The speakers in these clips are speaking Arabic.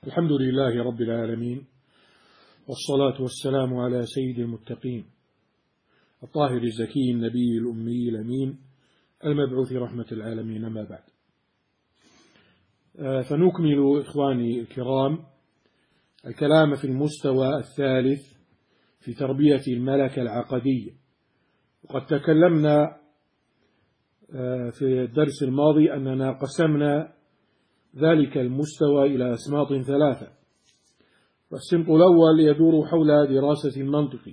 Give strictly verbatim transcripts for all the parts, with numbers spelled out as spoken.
الحمد لله رب العالمين، والصلاة والسلام على سيد المتقين الطاهر الزكي النبي الأمي الأمين المبعوث رحمة العالمين. ما بعد، فنكمل إخواني الكرام الكلام في المستوى الثالث في تربية الملكة العقدية. وقد تكلمنا في الدرس الماضي أننا قسمنا ذلك المستوى إلى أسماط ثلاثة، والسمط الأول يدور حول دراسة المنطق،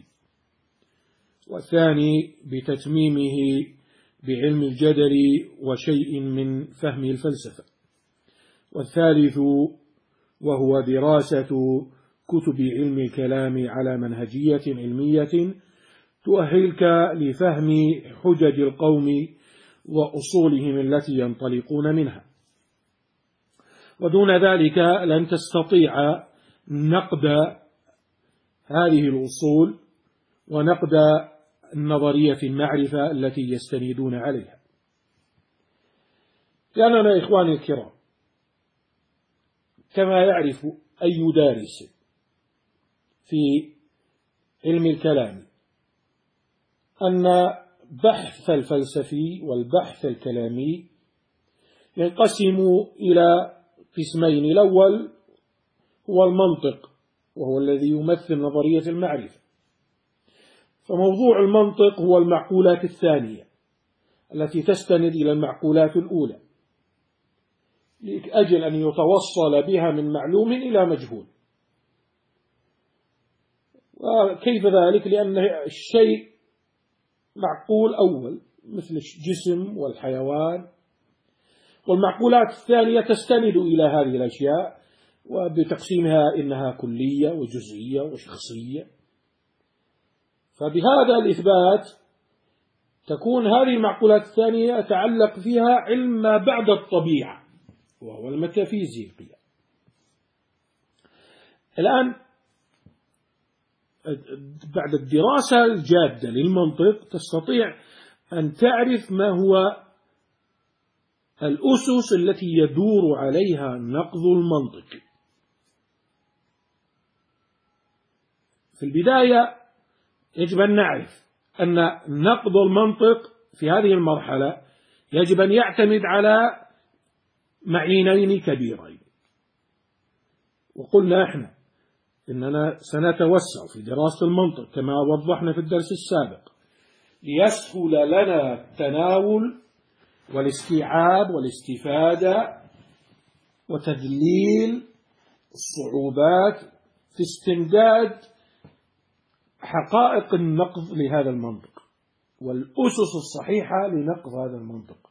والثاني بتتميمه بعلم الجدل وشيء من فهم الفلسفة، والثالث وهو دراسة كتب علم الكلام على منهجية علمية تؤهلك لفهم حجج القوم وأصولهم التي ينطلقون منها. ودون ذلك لن تستطيع نقد هذه الأصول ونقد النظرية المعرفة التي يستندون عليها، لأننا إخواني الكرام كما يعرف أي دارس في علم الكلام أن بحث الفلسفي والبحث الكلامي ينقسم إلى قسمين. الأول هو المنطق، وهو الذي يمثل نظرية المعرفة، فموضوع المنطق هو المعقولات الثانية التي تستند إلى المعقولات الأولى لأجل أن يتوصل بها من معلوم إلى مجهول. وكيف ذلك؟ لأن الشيء معقول أول مثل الجسم والحيوان، والمعقولات الثانية تستند إلى هذه الأشياء وبتقسيمها إنها كلية وجزئية وشخصية. فبهذا الإثبات تكون هذه المعقولات الثانية يتعلق فيها علم ما بعد الطبيعة وهو الميتافيزيقيا. الآن بعد الدراسة الجادة للمنطق تستطيع أن تعرف ما هو الأسس التي يدور عليها نقض المنطق. في البداية يجب أن نعرف أن نقض المنطق في هذه المرحلة يجب أن يعتمد على معينين كبيرين. وقلنا إحنا إننا سنتوسع في دراسة المنطق كما وضحنا في الدرس السابق ليسهل لنا التناول والاستيعاب والاستفادة وتذليل الصعوبات في استمداد حقائق النقض لهذا المنطق والأسس الصحيحة لنقض هذا المنطق.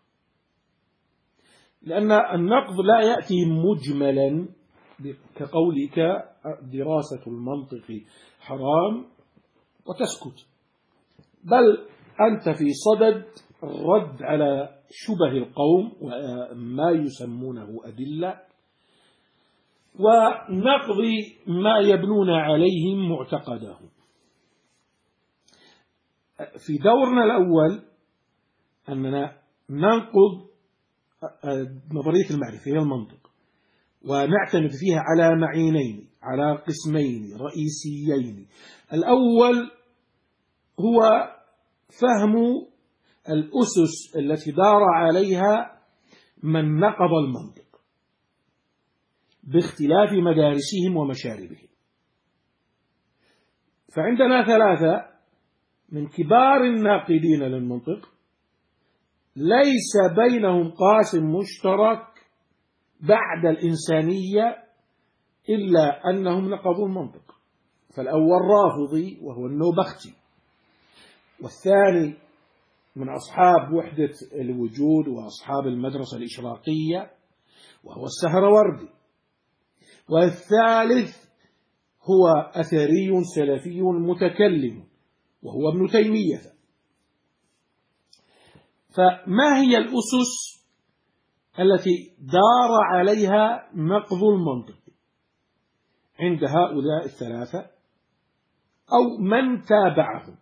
لأن النقض لا يأتي مجملا كقولك دراسة المنطق حرام وتسكت، بل أنت في صدد الرد على شبه القوم وما يسمونه أدلة ونقض ما يبنون عليهم معتقدهم. في دورنا الأول أننا ننقض نظرية المعرفة هي المنطق، ونعتمد فيها على معينين على قسمين رئيسيين. الأول هو فهم الأسس التي دار عليها من نقض المنطق باختلاف مدارسهم ومشاربهم. فعندنا ثلاثة من كبار الناقدين للمنطق ليس بينهم قاسم مشترك بعد الإنسانية إلا أنهم نقضوا المنطق. فالأول رافضي وهو النوبختي، والثاني من أصحاب وحدة الوجود وأصحاب المدرسة الإشراقية وهو السهروردي، والثالث هو أثري سلفي متكلم وهو ابن تيمية. فما هي الأسس التي دار عليها نقض المنطق عند هؤلاء الثلاثة أو من تابعهم؟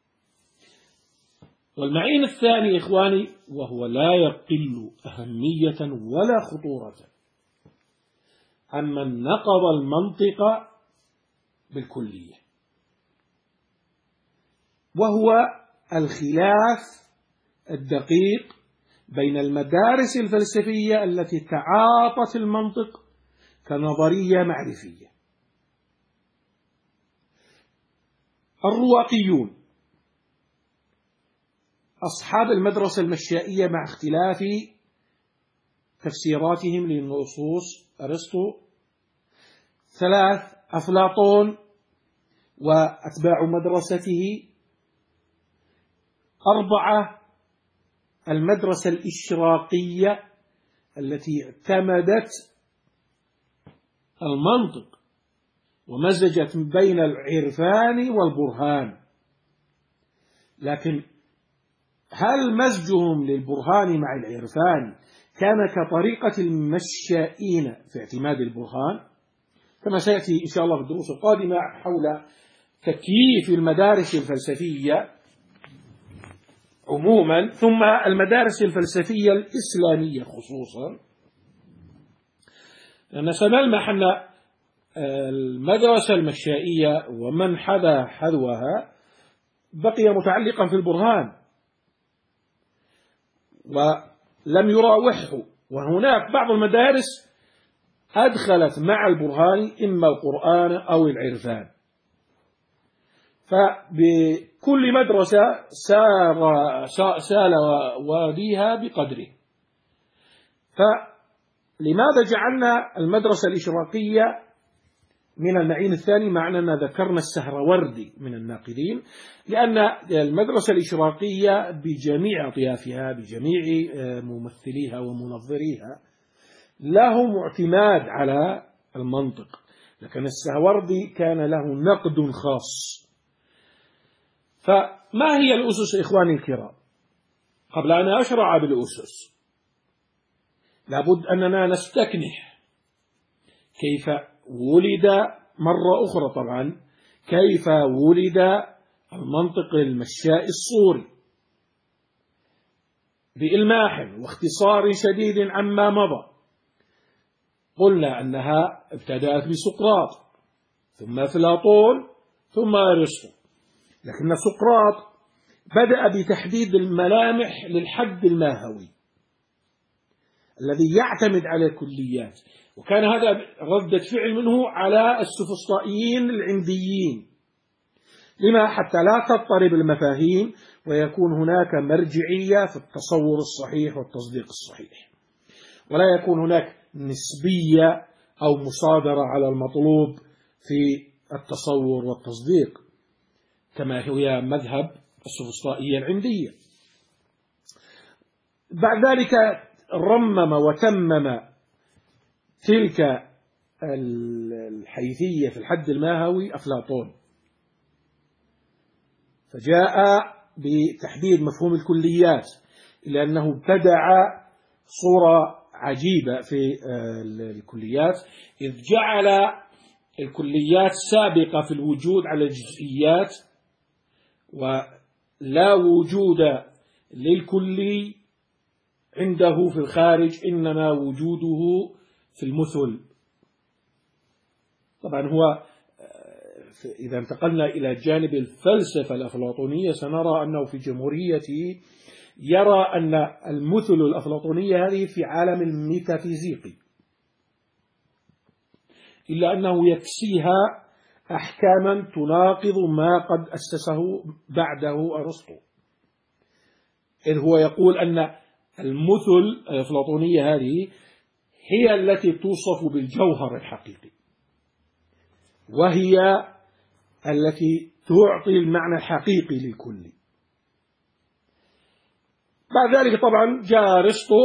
والمعين الثاني إخواني وهو لا يقل أهمية ولا خطورة عمن نقض المنطق بالكلية، وهو الخلاف الدقيق بين المدارس الفلسفية التي تعاطت المنطق كنظرية معرفية. الرواقيون أصحاب المدرسة المشائية مع اختلاف تفسيراتهم للنصوص أرسطو ثلاث: أفلاطون وأتباع مدرسته. أربعة: المدرسة الإشراقية التي اعتمدت المنطق ومزجت بين العرفان والبرهان. لكن هل مزجهم للبرهان مع العرفان كان كطريقة المشائين في اعتماد البرهان؟ كما سيأتي إن شاء الله في الدروس القادمة حول تكييف المدارس الفلسفية عموما، ثم المدارس الفلسفية الإسلامية خصوصا، لأن سنلمح أن المدرسة المشائية ومن حذا حذوها بقي متعلقا في البرهان ولم يراوحه، وهناك بعض المدارس أدخلت مع البرهان إما القرآن أو العرفان. فبكل مدرسة سار سال واديها بقدره. فلماذا جعلنا المدرسة الإشراقية من المعين الثاني مع أننا ذكرنا السهروردي من الناقدين؟ لأن المدرسة الإشراقية بجميع أطيافها بجميع ممثليها ومنظريها لهم اعتماد على المنطق، لكن السهروردي كان له نقد خاص. فما هي الأسس إخواني الكرام؟ قبل أن أشرع بالأسس لابد أننا نستكنح كيف ولد مرة أخرى طبعا كيف ولد المنطق المشائي الصوري بإلماح واختصار شديد عما مضى. قلنا أنها ابتدأت بسقراط ثم أفلاطون ثم أرسطو، لكن سقراط بدأ بتحديد الملامح للحد الماهوي الذي يعتمد على الكليات، وكان هذا ردة فعل منه على السفسطائيين العنديين. لما؟ حتى لا تضطرب المفاهيم ويكون هناك مرجعية في التصور الصحيح والتصديق الصحيح، ولا يكون هناك نسبية أو مصادرة على المطلوب في التصور والتصديق كما هي مذهب السفسطائية العندية. بعد ذلك رمم وتمم تلك الحيثية في الحد الماهوي أفلاطون، فجاء بتحديد مفهوم الكليات، إلا أنه ابتدع صورة عجيبة في الكليات، إذ جعل الكليات سابقة في الوجود على الجزئيات، ولا وجود للكلي عنده في الخارج، إنما وجوده في المثل. طبعا هو إذا انتقلنا إلى جانب الفلسفة الأفلاطونية سنرى أنه في جمهوريته يرى أن المثل الأفلاطونية هذه في عالم الميتافيزيقي، إلا أنه يكسيها أحكاما تناقض ما قد أسسه بعده أرسطو، إذ هو يقول أن المثل الأفلاطونية هذه هي التي توصف بالجوهر الحقيقي، وهي التي تعطي المعنى الحقيقي للكل. بعد ذلك طبعا جاء أرسطو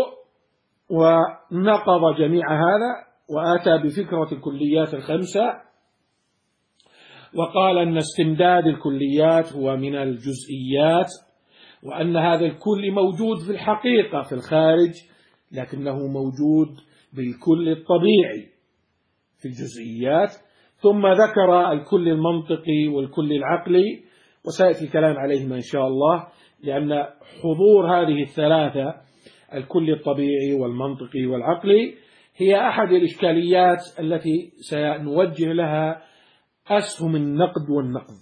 ونقض جميع هذا وآتى بفكرة الكليات الخمسة، وقال أن استمداد الكليات هو من الجزئيات، وأن هذا الكل موجود في الحقيقة في الخارج، لكنه موجود بالكل الطبيعي في الجزئيات. ثم ذكر الكل المنطقي والكل العقلي، وسيأتي الكلام عليهما إن شاء الله، لأن حضور هذه الثلاثة الكل الطبيعي والمنطقي والعقلي هي أحد الإشكاليات التي سنوجه لها أسهم النقد والنقض.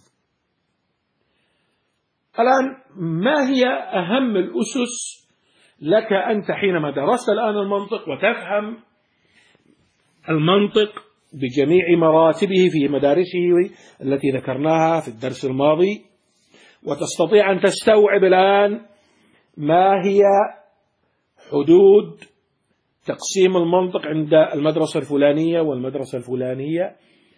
الآن ما هي أهم الأسس لك أنت حينما درست الآن المنطق وتفهم المنطق بجميع مراتبه في مدارسه التي ذكرناها في الدرس الماضي، وتستطيع أن تستوعب الآن ما هي حدود تقسيم المنطق عند المدرسة الفلانية والمدرسة الفلانية.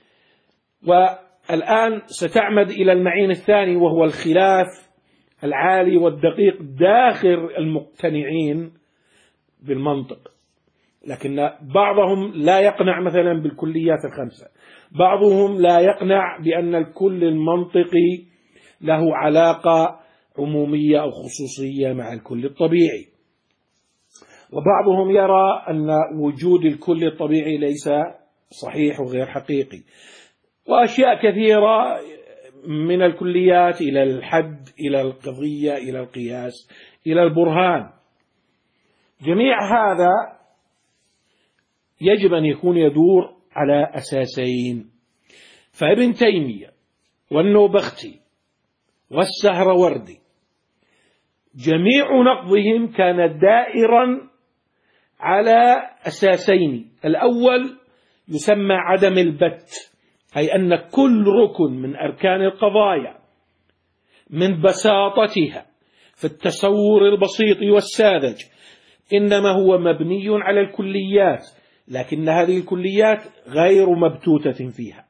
والآن ستعمد إلى المعين الثاني، وهو الخلاف العالي والدقيق داخل المقتنعين بالمنطق، لكن بعضهم لا يقنع مثلا بالكليات الخمسة، بعضهم لا يقنع بأن الكل المنطقي له علاقة عمومية أو خصوصية مع الكل الطبيعي، وبعضهم يرى أن وجود الكل الطبيعي ليس صحيح وغير حقيقي، وأشياء كثيرة من الكليات إلى الحد إلى القضية إلى القياس إلى البرهان. جميع هذا يجب أن يكون يدور على أساسين. فابن تيمية والنوبختي والسهروردي جميع نقضهم كان دائرا على أساسين. الأول يسمى عدم البت، أي أن كل ركن من أركان القضايا من بساطتها في التصور البسيط والساذج إنما هو مبني على الكليات، لكن هذه الكليات غير مبتوتة فيها.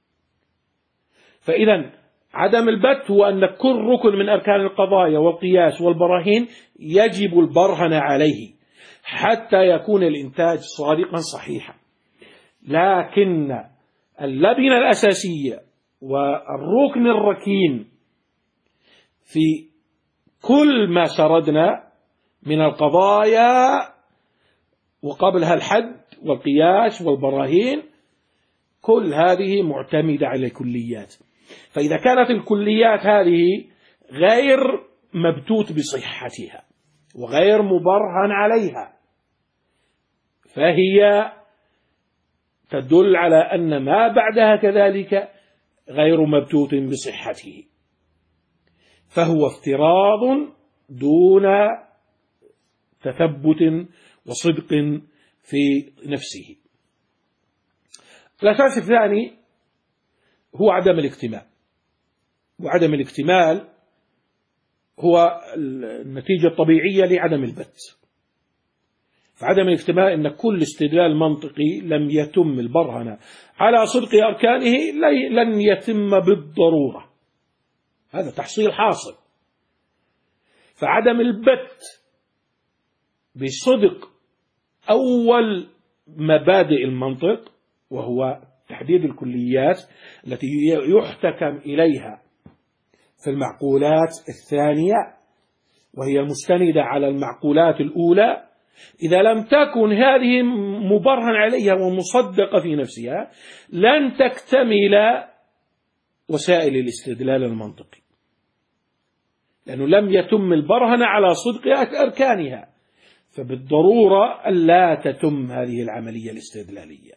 فإذا عدم البت هو أن كل ركن من أركان القضايا والقياس والبراهين يجب البرهن عليه حتى يكون الإنتاج صادقا صحيحا. لكن اللبنة الأساسية والركن الركين في كل ما سردنا من القضايا وقبلها الحد والقياس والبراهين، كل هذه معتمدة على الكليات. فإذا كانت الكليات هذه غير مبتوت بصحتها وغير مبرهن عليها، فهي تدل على أن ما بعدها كذلك غير مبتوت بصحته، فهو افتراض دون تثبت وصدق في نفسه. الأساس الثاني هو عدم الاكتمال، وعدم الاكتمال هو النتيجة الطبيعية لعدم البت. فعدم الاكتمال أن كل استدلال منطقي لم يتم البرهنة على صدق أركانه لن يتم بالضرورة، هذا تحصيل حاصل. فعدم البت بصدق أول مبادئ المنطق، وهو تحديد الكليات التي يحتكم إليها في المعقولات الثانية وهي المستندة على المعقولات الأولى، إذا لم تكن هذه مبرهن عليها ومصدقة في نفسها لن تكتمل وسائل الاستدلال المنطقي، لأنه لم يتم البرهن على صدق أركانها، فبالضرورة لا تتم هذه العملية الاستدلالية.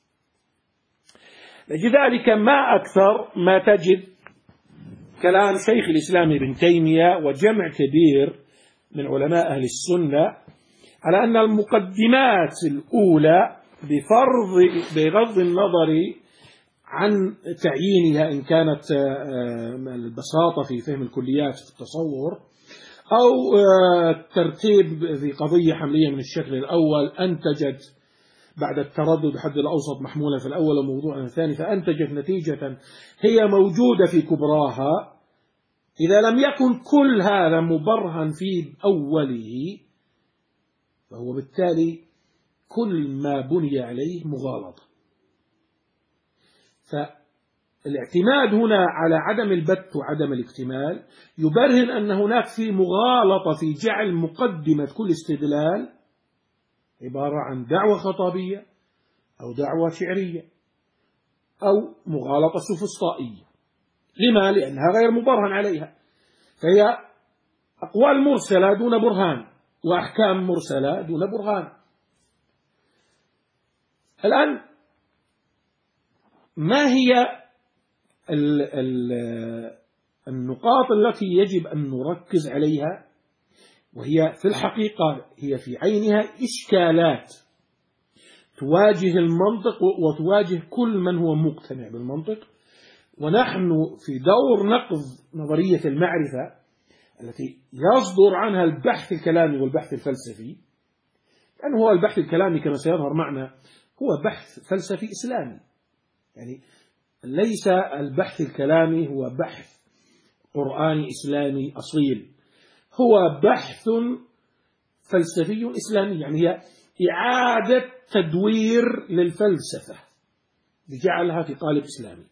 لذلك ما أكثر ما تجد كلام شيخ الإسلام ابن تيمية وجمع كبير من علماء أهل السنة على أن المقدمات الأولى بفرض بغض النظر عن تعيينها إن كانت البساطة في فهم الكليات في التصور أو الترتيب في قضية حملية من الشكل الأول أنتجت بعد التردد حد الأوسط محمولا في الأول وموضوعا الثاني فأنتجت نتيجة هي موجودة في كبراها. إذا لم يكن كل هذا مبرهن في أوله فهو بالتالي كل ما بني عليه مغالطة. فالاعتماد هنا على عدم البت وعدم الاكتمال يبرهن أن هناك في مغالطة في جعل مقدمة كل استدلال عبارة عن دعوة خطابية أو دعوة شعرية أو مغالطة سوفسطائية. لما؟ لأنها غير مبرهن عليها، فهي أقوال مرسلة دون برهان وأحكام مرسلة دون برهان. الآن ما هي ال ال النقاط التي يجب أن نركز عليها، وهي في الحقيقة هي في عينها إشكالات تواجه المنطق وتواجه كل من هو مقتنع بالمنطق، ونحن في دور نقض نظرية المعرفة التي يصدر عنها البحث الكلامي والبحث الفلسفي، لأنه هو البحث الكلامي كما سيظهر معنا هو بحث فلسفي إسلامي، يعني ليس البحث الكلامي هو بحث قرآني إسلامي أصيل، هو بحث فلسفي إسلامي، يعني هي إعادة تدوير للفلسفة لجعلها في قالب إسلامي.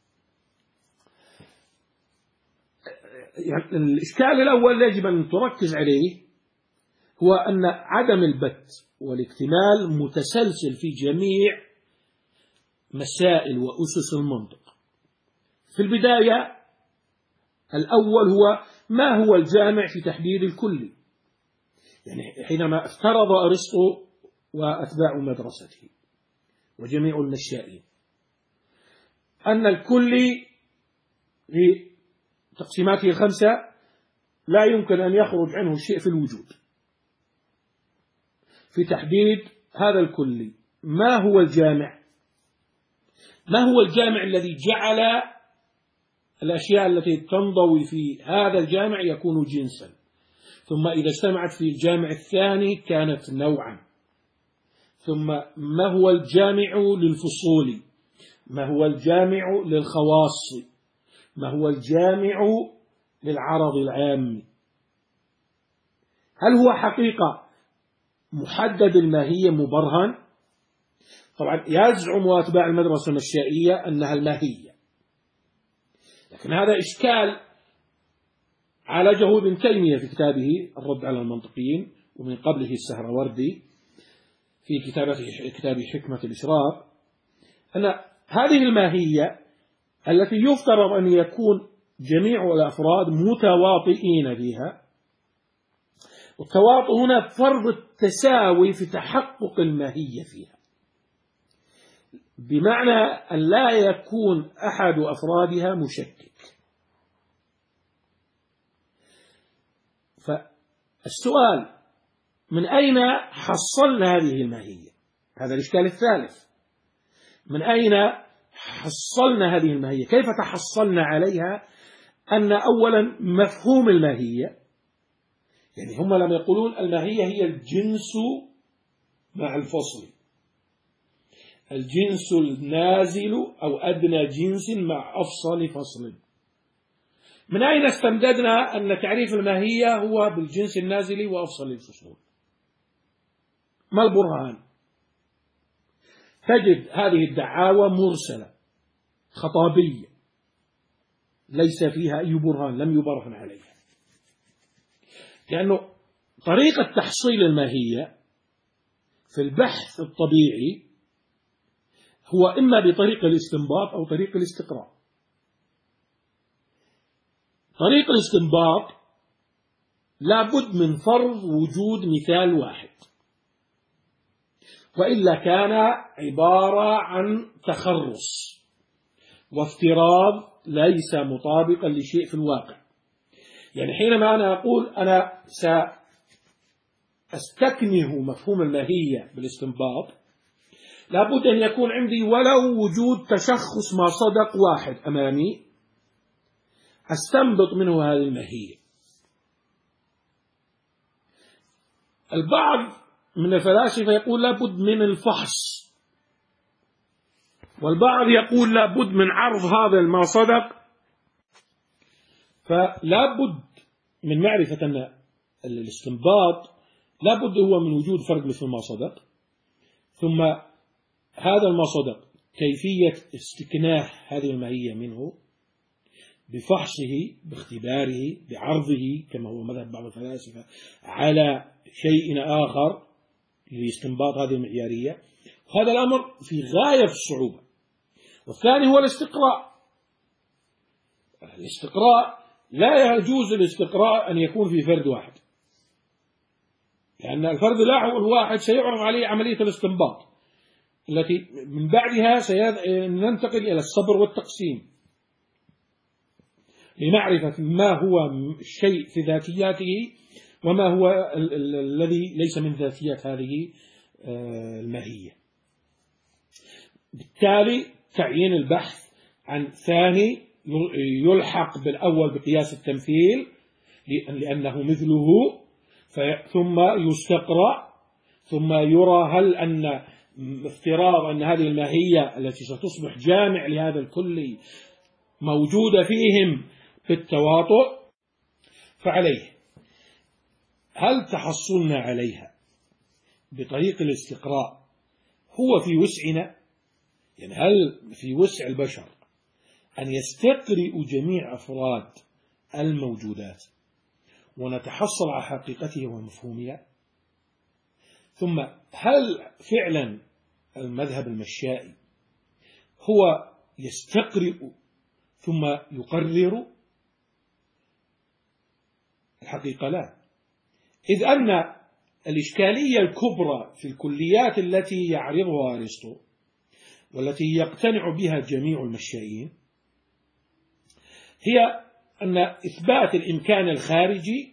يعني الإشكال الأول يجب أن تركز عليه هو أن عدم البت والاكتمال متسلسل في جميع مسائل وأسس المنطق. في البداية الأول هو ما هو الجامع في تحديد الكلي، يعني حينما افترض أرسطو وأتباع مدرسته وجميع النشائين أن الكلي في تقسيماته الخمسة لا يمكن أن يخرج عنه شيء في الوجود، في تحديد هذا الكلي ما هو الجامع؟ ما هو الجامع الذي جعل الأشياء التي تنضوي في هذا الجامع يكون جنسا، ثم إذا اجتمعت في الجامع الثاني كانت نوعا، ثم ما هو الجامع للفصول، ما هو الجامع للخواص، ما هو الجامع للعرض العام. هل هو حقيقة محدد الماهية مبرهن؟ طبعا يزعم أتباع المدرسة النشائية أنها الماهية، لكن هذا إشكال عالجه ابن تيمية في كتابه الرد على المنطقيين، ومن قبله السهروردي في كتاب حكمة الإشراق، أن هذه الماهية التي يفترض أن يكون جميع الأفراد متواطئين فيها، والتواطؤ هنا فرض التساوي في تحقق الماهية فيها، بمعنى أن لا يكون أحد أفرادها مشكك. فالسؤال من أين حصلنا هذه الماهية؟ هذا الإشكال الثالث، من أين حصلنا هذه الماهية؟ كيف تحصلنا عليها؟ أن أولا مفهوم الماهية، يعني هم لما يقولون الماهية هي الجنس مع الفصل، الجنس النازل أو أدنى جنس مع أفصل فصل. من أين استمددنا أن تعريف الماهية هو بالجنس النازل وأفصل الفصول؟ ما البرهان؟ تجد هذه الدعاوى مرسلة خطابية ليس فيها أي برهان، لم يبرهن عليها، لأنه طريقة تحصيل الماهية في البحث الطبيعي هو إما بطريق الاستنباط أو طريق الاستقراء. طريق الاستنباط لابد من فرض وجود مثال واحد، وإلا كان عبارة عن تخرص وافتراض ليس مطابقا لشيء في الواقع. يعني حينما أنا أقول أنا سأستكنه مفهوم الماهية بالاستنباط، لابد أن يكون عندي ولو وجود تشخص ما صدق واحد أمامي أستنبط منه هذه الماهية. البعض من الفلاسفة يقول لابد من الفحص، والبعض يقول لابد من عرض هذا ما صدق. فلابد من معرفة أن الاستنباط لابد هو من وجود فرق مثل ما صدق، ثم هذا ما صدق كيفية استكناه هذه الماهية منه بفحصه باختباره بعرضه كما هو مذهب بعض الفلاسفة على شيء آخر لاستنباط هذه المعيارية. وهذا الأمر في غاية الصعوبة. والثاني هو الاستقراء. الاستقراء لا يجوز الاستقراء أن يكون في فرد واحد، لأن الفرد الواحد سيعرض عليه عملية الاستنباط، التي من بعدها سننتقل إلى الصبر والتقسيم لمعرفة ما هو الشيء في ذاتياته وما هو الذي ليس من ذاتيات هذه الماهية. بالتالي تعيين البحث عن ثاني يلحق بالأول بقياس التمثيل لأنه مثله، ثم يستقرأ، ثم يرى هل أن افتراض أن هذه الماهية التي ستصبح جامع لهذا الكل موجودة فيهم بالتواطؤ. فعليه هل تحصلنا عليها بطريق الاستقراء هو في وسعنا؟ يعني هل في وسع البشر أن يستقرئوا جميع أفراد الموجودات ونتحصل على حقيقتها ومفهومها؟ ثم هل فعلا المذهب المشائي هو يستقرئ ثم يقرر؟ الحقيقة لا، إذ أن الإشكالية الكبرى في الكليات التي يعرضها أرسطو والتي يقتنع بها جميع المشائيين هي أن إثبات الإمكان الخارجي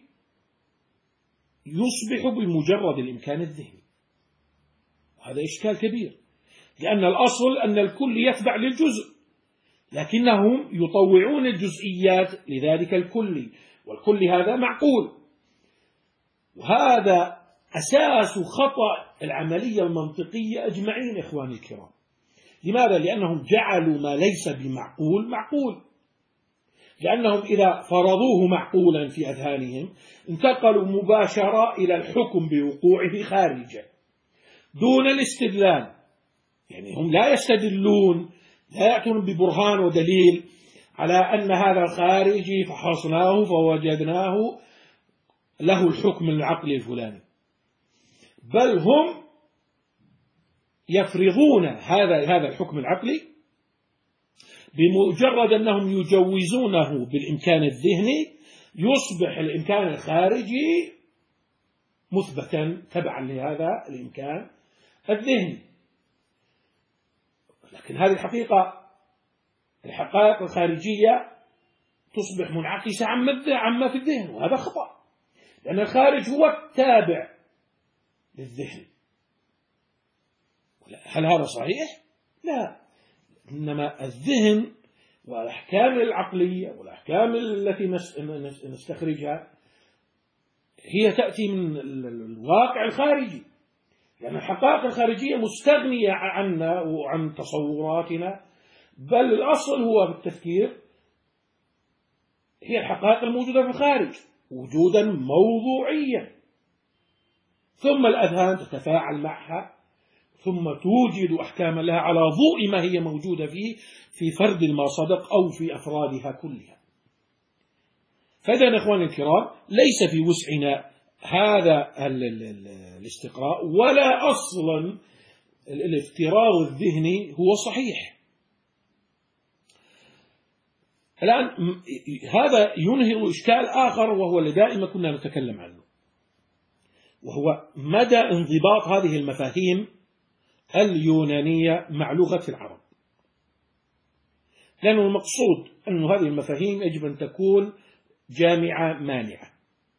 يصبح بمجرد الإمكان الذهني. هذا إشكال كبير، لأن الأصل أن الكل يتبع للجزء، لكنهم يطوعون الجزئيات لذلك الكل، والكل هذا معقول. وهذا أساس خطأ العملية المنطقية أجمعين إخواني الكرام. لماذا؟ لأنهم جعلوا ما ليس بمعقول معقول، لأنهم إذا فرضوه معقولا في أذهانهم انتقلوا مباشرة إلى الحكم بوقوعه خارجه دون الاستدلال. يعني هم لا يستدلون، لا يأتون ببرهان ودليل على أن هذا الخارجي فحصناه فوجدناه له الحكم العقلي الفلاني، بل هم يفرضون هذا هذا الحكم العقلي بمجرد أنهم يجوزونه بالإمكان الذهني يصبح الإمكان الخارجي مثبتا تبعا لهذا الإمكان الذهني. لكن هذه الحقيقة الحقائق الخارجية تصبح منعكسة عما في الذهن، وهذا خطأ، لأن الخارج هو التابع للذهن. هل هذا صحيح؟ لا، إنما الذهن والأحكام العقلية والأحكام التي نستخرجها هي تأتي من الواقع الخارجي، لأن الحقائق الخارجية مستغنية عنا وعن تصوراتنا، بل الأصل هو بالتفكير هي الحقائق الموجودة في الخارج وجودا موضوعيا، ثم الأذهان تتفاعل معها ثم توجد أحكاما لها على ضوء ما هي موجودة فيه في فرد ما صدق أو في أفرادها كلها. فإذا إخواني الكرام ليس في وسعنا هذا الاستقراء، ولا أصلا الافتراض الذهني هو صحيح. الآن هذا ينهض إشكال آخر وهو اللي دائما كنا نتكلم عنه، وهو مدى انضباط هذه المفاهيم اليونانية مع لغة العرب. لأن المقصود أن هذه المفاهيم يجب أن تكون جامعة مانعة.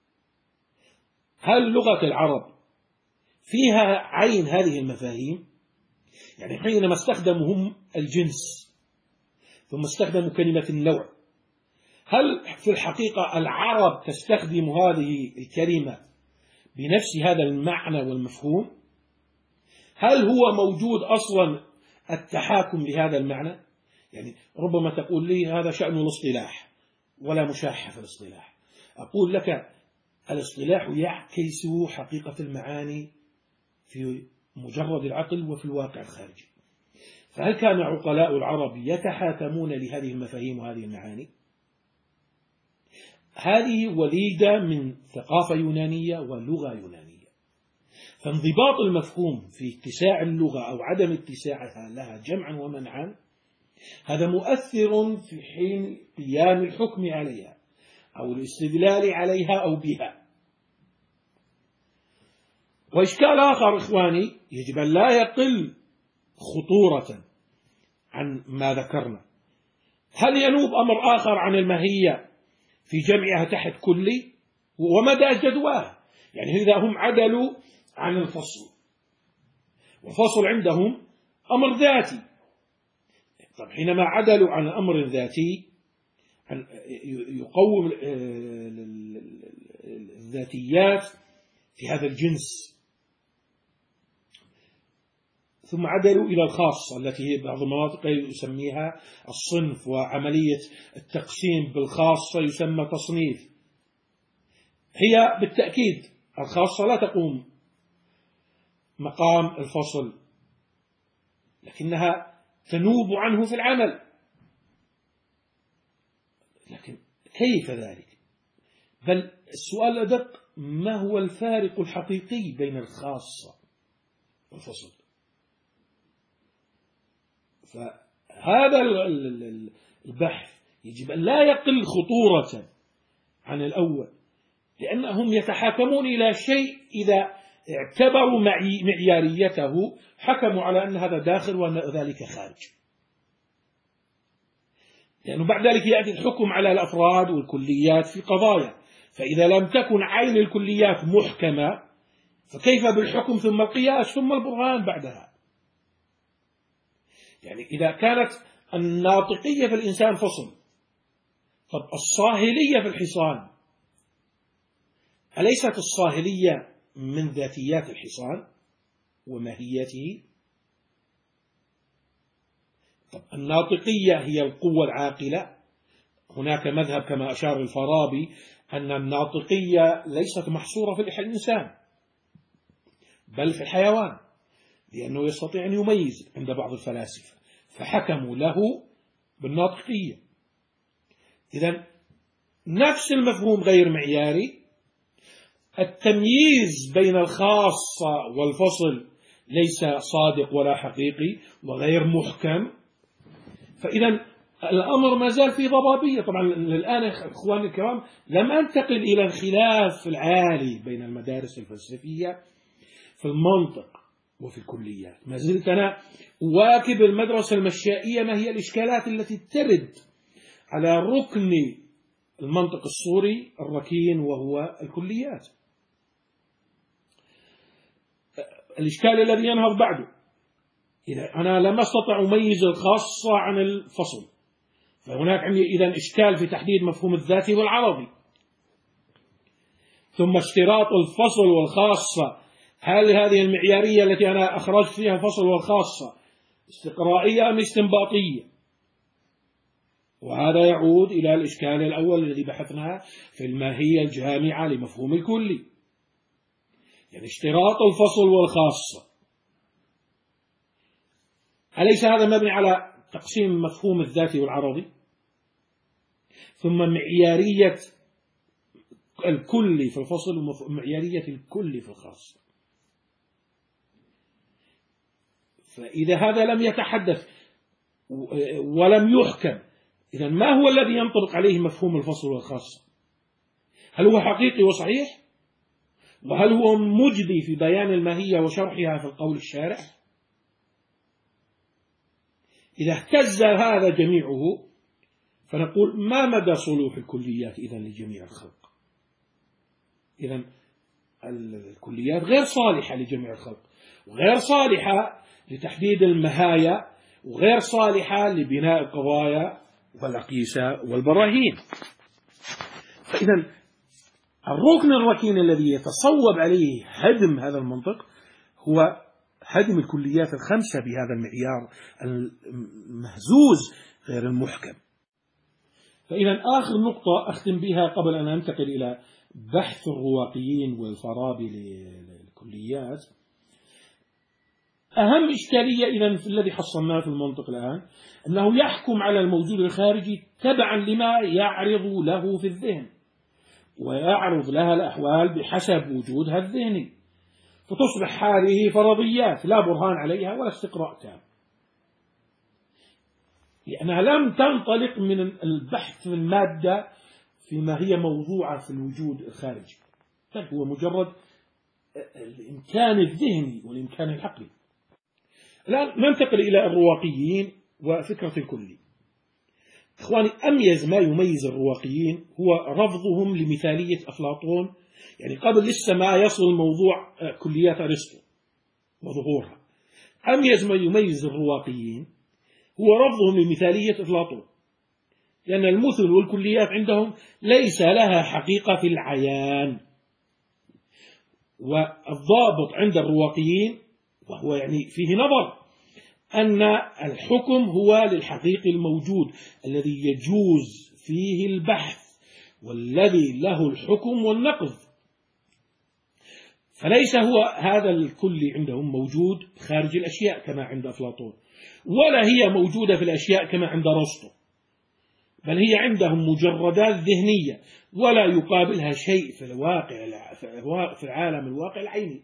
هل لغة العرب فيها عين هذه المفاهيم؟ يعني حينما استخدموا هم الجنس ثم استخدموا كلمة النوع، هل في الحقيقة العرب تستخدم هذه الكلمة بنفس هذا المعنى والمفهوم؟ هل هو موجود أصلا التحاكم لهذا المعنى؟ يعني ربما تقول لي هذا شأن الاصطلاح ولا مشاحة في الاصطلاح. أقول لك الاصطلاح يعكس حقيقة المعاني في مجرد العقل وفي الواقع الخارجي. فهل كان عقلاء العرب يتحاكمون لهذه المفاهيم وهذه المعاني؟ هذه وليدة من ثقافة يونانية ولغة يونانية. فانضباط المفهوم في اتساع اللغة أو عدم اتساعها لها جمعا ومنعا هذا مؤثر في حين قيام الحكم عليها أو الاستدلال عليها أو بها. وإشكال آخر إخواني يجب أن لا يقل خطورة عن ما ذكرنا. هل ينوب أمر آخر عن الماهية في جمعها تحت كلي؟ ومدى جدواها؟ يعني إذا هم عدلوا عن الفصل، والفصل عندهم أمر ذاتي، طب حينما عدلوا عن أمر ذاتي يقوم الذاتيات في هذا الجنس، ثم عدلوا إلى الخاصة التي هي بعض المناطق يسميها الصنف، وعملية التقسيم بالخاصة يسمى تصنيف. هي بالتأكيد الخاصة لا تقوم مقام الفصل، لكنها تنوب عنه في العمل. لكن كيف ذلك؟ بل السؤال الأدق: ما هو الفارق الحقيقي بين الخاصة والفصل؟ فهذا البحث يجب أن لا يقل خطورة عن الأول، لأنهم يتحاكمون إلى شيء إذا اعتبروا معياريته حكموا على أن هذا داخل وأن ذلك خارج، لأنه بعد ذلك يأتي الحكم على الأفراد والكليات في قضايا، فإذا لم تكن عين الكليات محكمة فكيف بالحكم ثم القياس ثم البرهان بعدها؟ يعني إذا كانت الناطقية في الإنسان فصل، طب الصاهلية في الحصان، أليست الصاهلية من ذاتيات الحصان وماهيته؟ طب الناطقية هي القوة العاقلة. هناك مذهب كما أشار الفارابي أن الناطقية ليست محصورة في الإنسان بل في الحيوان، لأنه يستطيع أن يميز عند بعض الفلاسفة فحكموا له بالناطقية. إذن نفس المفهوم غير معياري، التمييز بين الخاصة والفصل ليس صادق ولا حقيقي وغير محكم، فإذا الأمر ما زال في ضبابية. طبعا الآن إخواني الكرام لم أنتقل إلى الخلاف العالي بين المدارس الفلسفية في المنطق وفي الكليات، ما زلت أنا أواكب المدرسة المشائية، ما هي الإشكالات التي ترد على ركن المنطق الصوري الركين وهو الكليات. الإشكال الذي ينهض بعده: إذا أنا لم أستطع أميز الخاصة عن الفصل، فهناك عندي إذن إشكال في تحديد مفهوم الذاتي والعرضي. ثم اشتراط الفصل والخاصة، هل هذه المعيارية التي أنا أخرجت فيها الفصل والخاصة استقرائية أم استنباطية؟ وهذا يعود إلى الإشكال الأول الذي بحثناه في الماهية الجامعة لمفهوم الكلي، يعني اشتراط الفصل والخاصة. أليس هذا مبني على تقسيم مفهوم الذاتي والعرضي، ثم معيارية الكل في الفصل ومعيارية الكل في الخاص؟ فإذا هذا لم يتحدث ولم يحكم، إذن ما هو الذي ينطبق عليه مفهوم الفصل والخاصة؟ هل هو حقيقي وصحيح؟ وهل هو مجدي في بيان الماهية وشرحها في القول الشارع؟ إذا اهتز هذا جميعه فنقول ما مدى صلوح الكليات إذن لجميع الخلق؟ إذن الكليات غير صالحة لجميع الخلق، وغير صالحة لتحديد المهاية، وغير صالحة لبناء القضايا والأقيسة والبراهين. فإذن الركن الركين الذي يتصوب عليه هدم هذا المنطق هو هدم الكليات الخمسة بهذا المعيار المهزوز غير المحكم. فإذا آخر نقطة أختم بها قبل أن أنتقل إلى بحث الرواقيين والفارابي للكليات: أهم إشكالية إذن في الذي حصلناه في المنطق الآن أنه يحكم على الموجود الخارجي تبعا لما يعرض له في الذهن، ويعرض لها الأحوال بحسب وجودها الذهني، فتصبح هذه فرضيات لا برهان عليها ولا استقراء تام، لأنها لم تنطلق من البحث في المادة فيما هي موضوعة في الوجود الخارجي، بل هو مجرد الإمكان الذهني والإمكان العقلي. الآن ننتقل إلى الرواقيين وفكرة الكلي. إخواني، أميز ما يميز الرواقيين هو رفضهم لمثالية أفلاطون، يعني قبل لسه ما يصل الموضوع كليات أرسطو وظهورها. أميز ما يميز الرواقيين هو رفضهم لمثالية أفلاطون، لأن المثل والكليات عندهم ليس لها حقيقة في العيان. والضابط عند الرواقيين، وهو يعني فيه نظر، أن الحكم هو للحقيقي الموجود الذي يجوز فيه البحث والذي له الحكم والنقض. فليس هو هذا الكل عندهم موجود خارج الأشياء كما عند أفلاطون، ولا هي موجودة في الأشياء كما عند أرسطو، بل هي عندهم مجردات ذهنية ولا يقابلها شيء في الواقع في العالم الواقع العيني.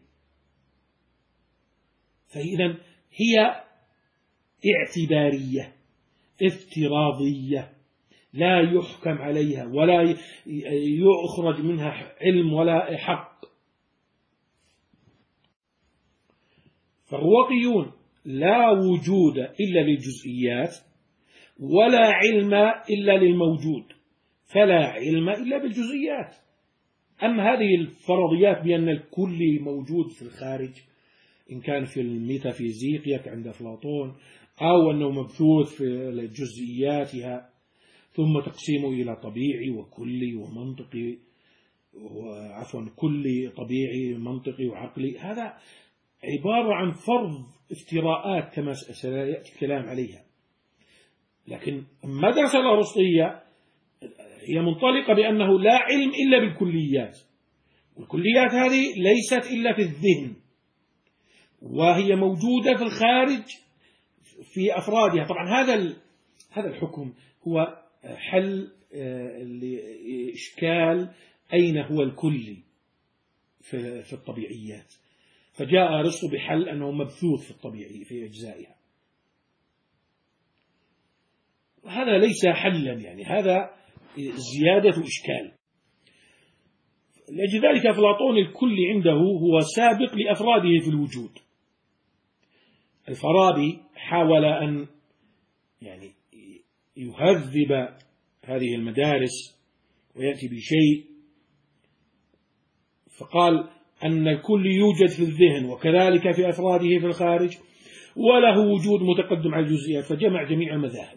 فإذا هي اعتبارية افتراضية لا يحكم عليها ولا يخرج منها علم ولا حق. فالرواقيون لا وجود إلا للجزئيات ولا علم إلا للموجود، فلا علم إلا بالجزئيات. أما هذه الفرضيات بأن الكل موجود في الخارج، إن كان في الميتافيزيقيا عند أفلاطون أو أنه مبثوث في جزئياتها ثم تقسيمه إلى طبيعي وكلي ومنطقي، عفوا كلي طبيعي منطقي وعقلي، هذا عبارة عن فرض افتراءات كما سيأتي الكلام عليها. لكن المدرسة الأرسطية هي منطلقة بأنه لا علم إلا بالكليات، والكليات هذه ليست إلا في الذهن، وهي موجودة في الخارج في أفرادها. طبعا هذا هذا الحكم هو حل لإشكال أين هو الكلي في الطبيعيات، فجاء أرسطو بحل أنه مبثوث في الطبيعي في أجزائها. وهذا ليس حلا، يعني هذا زيادة إشكال. لأجل ذلك أفلاطون الكل عنده هو سابق لأفراده في الوجود. الفارابي حاول أن يعني يهذب هذه المدارس ويأتي بشيء، فقال أن الكل يوجد في الذهن وكذلك في أفراده في الخارج، وله وجود متقدم على الجزئيات، فجمع جميع المذاهب.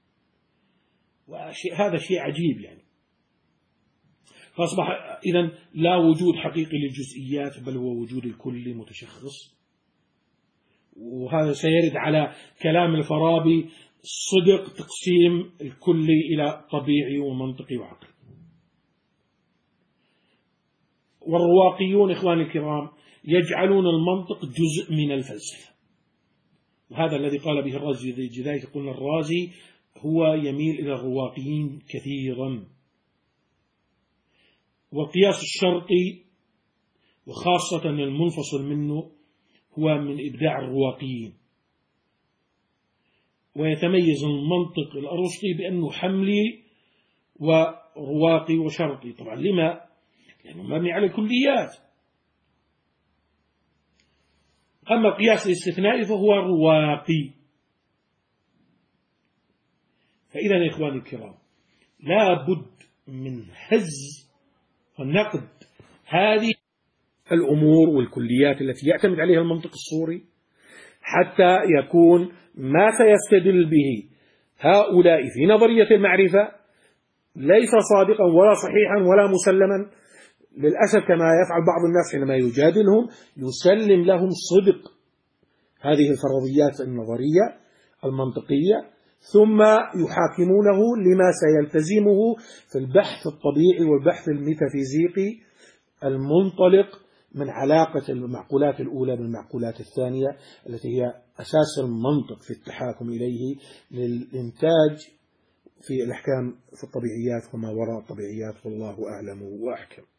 وهذا شيء عجيب يعني. فأصبح إذن لا وجود حقيقي للجزئيات، بل هو وجود الكل متشخص. وهذا سيرد على كلام الفارابي صدق تقسيم الكل إلى طبيعي ومنطقي وعقلي. والرواقيون إخواني الكرام يجعلون المنطق جزء من الفلسفة، وهذا الذي قال به الرازي. لذلك قلنا الرازي هو يميل إلى الرواقيين كثيرا. والقياس الشرطي وخاصة المنفصل منه هو من إبداع الرواقيين. ويتميز المنطق الأرسطي بأنه حملي ورواقي وشرطي. طبعا لما؟ لأنه مبني على الكليات. أما القياس الاستثنائي فهو رواقي. فإذا يا إخواني الكرام لا بد من هز ونقد هذه الأمور والكليات التي يعتمد عليها المنطق الصوري، حتى يكون ما سيستدل به هؤلاء في نظرية المعرفة ليس صادقا ولا صحيحا ولا مسلما. للأسف كما يفعل بعض الناس حينما يجادلهم يسلم لهم صدق هذه الفرضيات النظرية المنطقية، ثم يحاكمونه لما سيلتزمه في البحث الطبيعي والبحث الميتافيزيقي المنطلق من علاقة المعقولات الأولى بالمعقولات الثانية، التي هي أساس المنطق في التحاكم إليه للإنتاج في الأحكام في الطبيعيات وما وراء الطبيعيات. والله أعلم وأحكم.